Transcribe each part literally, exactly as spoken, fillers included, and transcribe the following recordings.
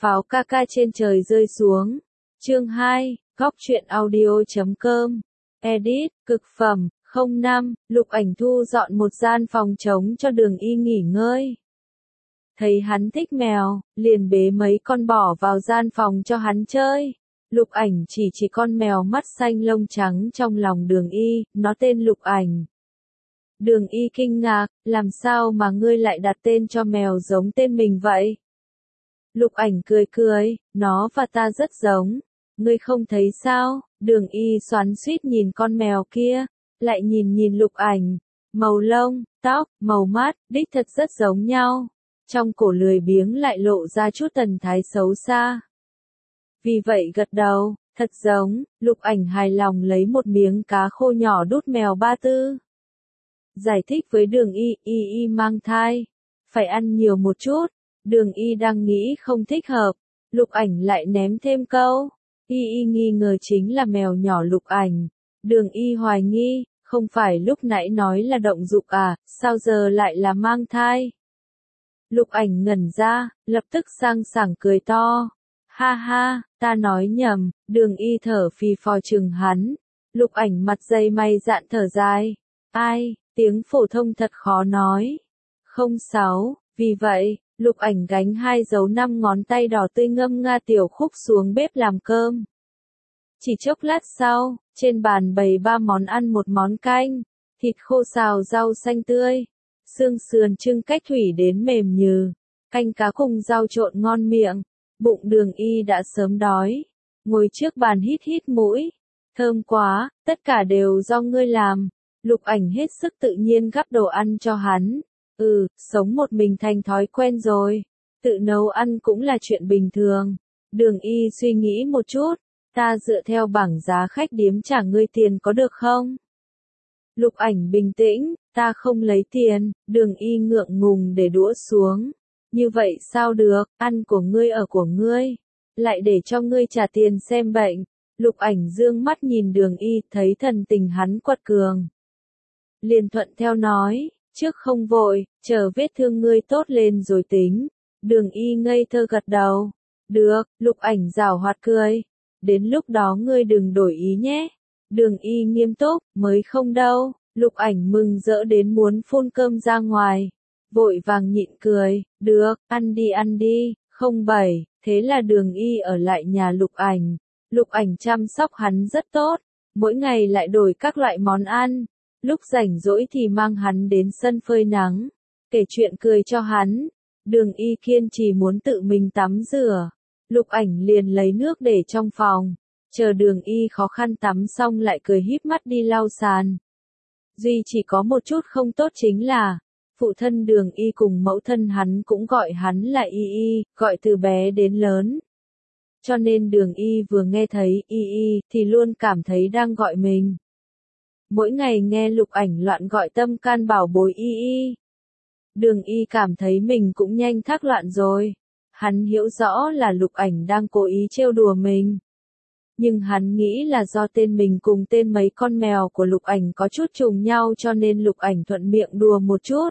Pháo ca ca trên trời rơi xuống. Chương hai, góc truyện audio chấm com. Edit, cực phẩm, không năm, Lục Ảnh thu dọn một gian phòng trống cho Đường Y nghỉ ngơi. Thấy hắn thích mèo, liền bế mấy con bỏ vào gian phòng cho hắn chơi. Lục Ảnh chỉ chỉ con mèo mắt xanh lông trắng trong lòng Đường Y, nó tên Lục Ảnh. Đường Y kinh ngạc, làm sao mà ngươi lại đặt tên cho mèo giống tên mình vậy? Lục Ảnh cười cười, nó và ta rất giống, ngươi không thấy sao? Đường Y xoắn xuýt nhìn con mèo kia, lại nhìn nhìn Lục Ảnh, màu lông, tóc, màu mắt, đích thật rất giống nhau. Trong cổ lười biếng lại lộ ra chút thần thái xấu xa. Vì vậy gật đầu, thật giống. Lục Ảnh hài lòng lấy một miếng cá khô nhỏ đút mèo Ba Tư. Giải thích với Đường Y, Y Y mang thai, phải ăn nhiều một chút. Đường Y đang nghĩ không thích hợp, Lục Ảnh lại ném thêm câu. Y Y nghi ngờ chính là mèo nhỏ Lục Ảnh. Đường Y hoài nghi, không phải lúc nãy nói là động dục à, sao giờ lại là mang thai? Lục Ảnh ngẩn ra, lập tức sang sảng cười to. Ha ha, ta nói nhầm. Đường Y thở phì phò chừng hắn. Lục Ảnh mặt dày mày dạn thở dài. Ai, tiếng phổ thông thật khó nói. Không sáu, vì vậy, Lục Ảnh gánh hai dấu năm ngón tay đỏ tươi ngâm nga tiểu khúc xuống bếp làm cơm. Chỉ chốc lát sau, trên bàn bày ba món ăn một món canh, thịt khô xào rau xanh tươi, xương sườn trưng cách thủy đến mềm nhừ, canh cá cùng rau trộn ngon miệng. Bụng Đường Y đã sớm đói, ngồi trước bàn hít hít mũi. Thơm quá, tất cả đều do ngươi làm. Lục Ảnh hết sức tự nhiên gắp đồ ăn cho hắn. Ừ, sống một mình thành thói quen rồi. Tự nấu ăn cũng là chuyện bình thường. Đường Y suy nghĩ một chút. Ta dựa theo bảng giá khách điếm trả ngươi tiền có được không? Lục Ảnh bình tĩnh, ta không lấy tiền. Đường Y ngượng ngùng để đũa xuống. Như vậy sao được, ăn của ngươi ở của ngươi. Lại để cho ngươi trả tiền xem bệnh. Lục Ảnh dương mắt nhìn Đường Y, thấy thần tình hắn quật cường. Liền thuận theo nói, trước không vội, chờ vết thương ngươi tốt lên rồi tính. Đường Y ngây thơ gật đầu. Được, Lục Ảnh giảo hoạt cười. Đến lúc đó ngươi đừng đổi ý nhé. Đường Y nghiêm túc, mới không đâu. Lục Ảnh mừng rỡ đến muốn phun cơm ra ngoài. Vội vàng nhịn cười, được, ăn đi ăn đi, không bảy. Thế là Đường Y ở lại nhà Lục Ảnh. Lục Ảnh chăm sóc hắn rất tốt. Mỗi ngày lại đổi các loại món ăn. Lúc rảnh rỗi thì mang hắn đến sân phơi nắng, kể chuyện cười cho hắn. Đường Y kiên trì muốn tự mình tắm rửa. Lục Ảnh liền lấy nước để trong phòng, chờ Đường Y khó khăn tắm xong lại cười híp mắt đi lau sàn. Duy chỉ có một chút không tốt chính là, phụ thân Đường Y cùng mẫu thân hắn cũng gọi hắn là Y Y, gọi từ bé đến lớn. Cho nên Đường Y vừa nghe thấy Y Y thì luôn cảm thấy đang gọi mình. Mỗi ngày nghe Lục Ảnh loạn gọi tâm can bảo bối Y Y. Đường Y cảm thấy mình cũng nhanh thác loạn rồi. Hắn hiểu rõ là Lục Ảnh đang cố ý trêu đùa mình. Nhưng hắn nghĩ là do tên mình cùng tên mấy con mèo của Lục Ảnh có chút trùng nhau cho nên Lục Ảnh thuận miệng đùa một chút.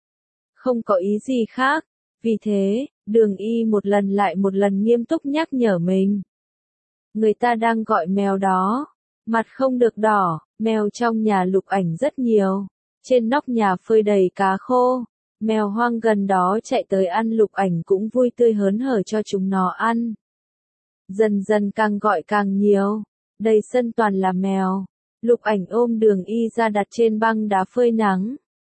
Không có ý gì khác. Vì thế, Đường Y một lần lại một lần nghiêm túc nhắc nhở mình. Người ta đang gọi mèo đó. Mặt không được đỏ, mèo trong nhà Lục Ảnh rất nhiều. Trên nóc nhà phơi đầy cá khô. Mèo hoang gần đó chạy tới ăn Lục Ảnh cũng vui tươi hớn hở cho chúng nó ăn. Dần dần càng gọi càng nhiều. Đầy sân toàn là mèo. Lục Ảnh ôm Đường Y ra đặt trên băng đá phơi nắng.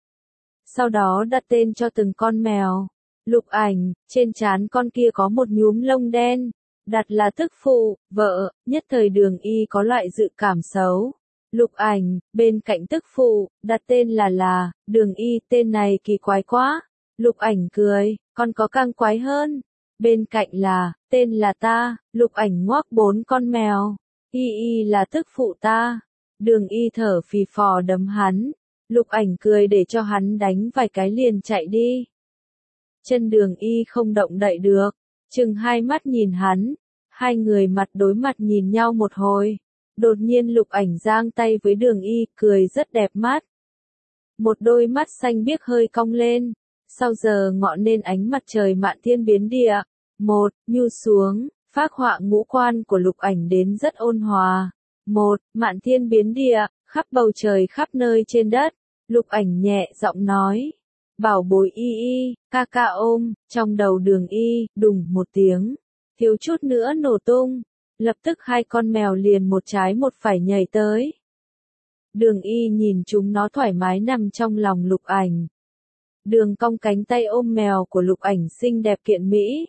Sau đó đặt tên cho từng con mèo. Lục Ảnh, trên trán con kia có một nhúm lông đen. Đặt là tức phụ, vợ, nhất thời Đường Y có loại dự cảm xấu. Lục Ảnh, bên cạnh tức phụ, đặt tên là là, Đường Y, tên này kỳ quái quá. Lục Ảnh cười, con có càng quái hơn. Bên cạnh là, tên là ta. Lục Ảnh ngoác bốn con mèo. Y Y là tức phụ ta. Đường Y thở phì phò đấm hắn. Lục Ảnh cười để cho hắn đánh vài cái liền chạy đi. Chân Đường Y không động đậy được, chừng hai mắt nhìn hắn. Hai người mặt đối mặt nhìn nhau một hồi. Đột nhiên Lục Ảnh giang tay với Đường Y, cười rất đẹp mắt. Một đôi mắt xanh biếc hơi cong lên. Sau giờ ngọ nên ánh mặt trời mạn thiên biến địa, Một, nhu xuống, phác họa ngũ quan của Lục Ảnh đến rất ôn hòa. Một, mạn thiên biến địa, khắp bầu trời khắp nơi trên đất. Lục Ảnh nhẹ giọng nói. Bảo bối y y, ca ca ôm, trong đầu Đường Y, đùng một tiếng. Thiếu chút nữa nổ tung. Lập tức hai con mèo liền một trái một phải nhảy tới. Đường Y nhìn chúng nó thoải mái nằm trong lòng Lục Ảnh. Đường cong cánh tay ôm mèo của Lục Ảnh xinh đẹp kiện mỹ.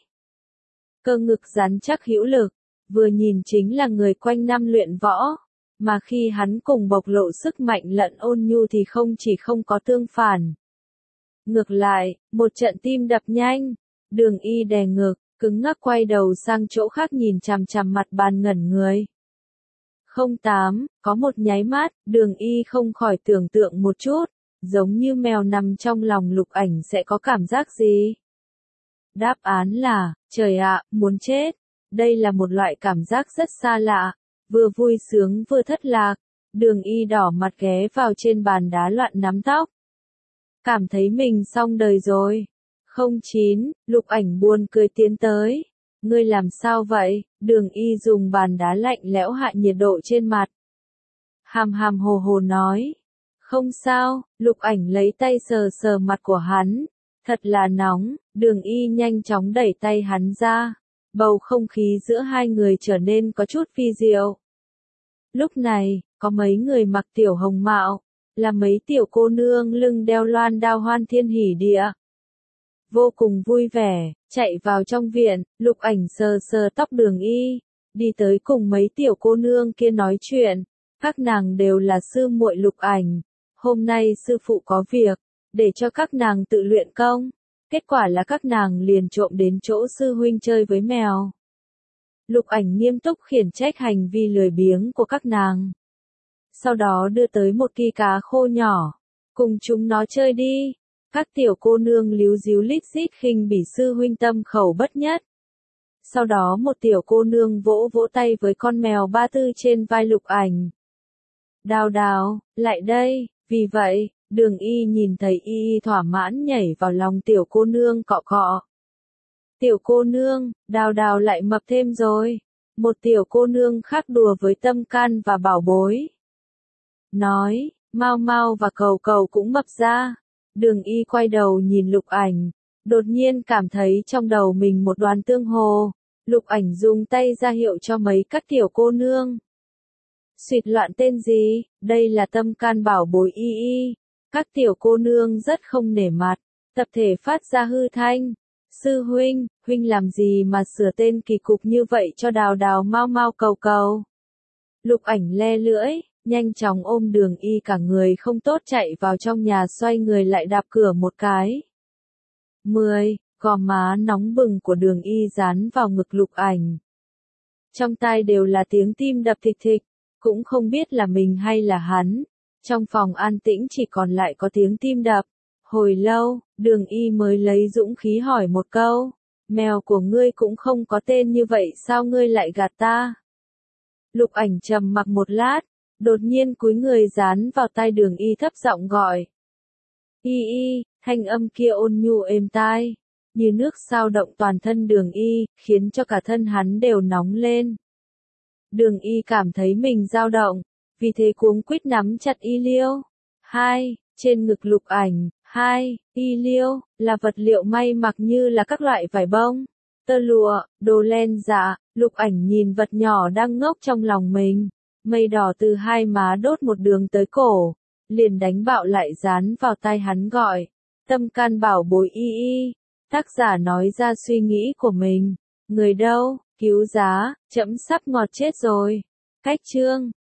Cơ ngực rắn chắc hữu lực, vừa nhìn chính là người quanh năm luyện võ, mà khi hắn cùng bộc lộ sức mạnh lẫn ôn nhu thì không chỉ không có tương phản. Ngược lại, một trận tim đập nhanh, Đường Y đè ngực, cứng ngắc quay đầu sang chỗ khác nhìn chằm chằm mặt bàn ngẩn người. Không tám, có một nháy mắt, Đường Y không khỏi tưởng tượng một chút, giống như mèo nằm trong lòng Lục Ảnh sẽ có cảm giác gì? Đáp án là, trời ạ, muốn chết. Đây là một loại cảm giác rất xa lạ, vừa vui sướng vừa thất lạc. Đường Y đỏ mặt ghé vào trên bàn đá loạn nắm tóc. Cảm thấy mình xong đời rồi. Không chín, Lục Ảnh buồn cười tiến tới. Ngươi làm sao vậy? Đường Y dùng bàn đá lạnh lẽo hạ nhiệt độ trên mặt. Hàm hàm hồ hồ nói. Không sao, Lục Ảnh lấy tay sờ sờ mặt của hắn. Thật là nóng, Đường Y nhanh chóng đẩy tay hắn ra. Bầu không khí giữa hai người trở nên có chút vi diệu. Lúc này, có mấy người mặc tiểu hồng mạo, là mấy tiểu cô nương lưng đeo loan đao hoan thiên hỉ địa. Vô cùng vui vẻ, chạy vào trong viện, Lục Ảnh sờ sờ tóc Đường Y, đi tới cùng mấy tiểu cô nương kia nói chuyện. Các nàng đều là sư muội Lục Ảnh. Hôm nay sư phụ có việc, để cho các nàng tự luyện công. Kết quả là các nàng liền trộm đến chỗ sư huynh chơi với mèo. Lục Ảnh nghiêm túc khiển trách hành vi lười biếng của các nàng. Sau đó đưa tới một ki cá khô nhỏ. Cùng chúng nó chơi đi. Các tiểu cô nương líu díu lít xít khinh bỉ sư huynh tâm khẩu bất nhất. Sau đó một tiểu cô nương vỗ vỗ tay với con mèo ba tư trên vai Lục Ảnh. Đào đào, lại đây. Vì vậy, Đường Y nhìn thấy y y thỏa mãn nhảy vào lòng tiểu cô nương cọ cọ. Tiểu cô nương, đào đào lại mập thêm rồi. Một tiểu cô nương khác đùa với Tâm Can và Bảo Bối. Nói, Mau Mau và Cầu Cầu cũng mập ra. Đường Y quay đầu nhìn Lục Ảnh, đột nhiên cảm thấy trong đầu mình một đoàn tương hồ. Lục Ảnh dùng tay ra hiệu cho mấy các tiểu cô nương. Xuyệt loạn tên gì, đây là Tâm Can Bảo Bối y y. Các tiểu cô nương rất không nể mặt, tập thể phát ra hư thanh. Sư huynh, huynh làm gì mà sửa tên kỳ cục như vậy cho Đào Đào Mau Mau Cầu Cầu. Lục Ảnh le lưỡi, nhanh chóng ôm Đường Y cả người không tốt chạy vào trong nhà xoay người lại đạp cửa một cái. Mười, gò má nóng bừng của Đường Y dán vào ngực Lục Ảnh. Trong tai đều là tiếng tim đập thịch thịch. Cũng không biết là mình hay là hắn. Trong phòng an tĩnh chỉ còn lại có tiếng tim đập. Hồi lâu, Đường Y mới lấy dũng khí hỏi một câu. Mèo của ngươi cũng không có tên như vậy sao ngươi lại gạt ta? Lục Ảnh trầm mặc một lát, đột nhiên cúi người dán vào tai Đường Y thấp giọng gọi. Y y, thanh âm kia ôn nhu êm tai, như nước sao động toàn thân Đường Y, khiến cho cả thân hắn đều nóng lên. Đường Y cảm thấy mình dao động, vì thế cuống quýt nắm chặt y liêu. Hai, trên ngực Lục Ảnh. Hai, y liêu, là vật liệu may mặc như là các loại vải bông, tơ lụa, đồ len dạ. Lục Ảnh nhìn vật nhỏ đang ngốc trong lòng mình. Mây đỏ từ hai má đốt một đường tới cổ, liền đánh bạo lại dán vào tai hắn gọi. Tâm Can Bảo Bối y y. Tác giả nói ra suy nghĩ của mình. Người đâu, cứu giá, trẫm sắp ngọt chết rồi. Cách chương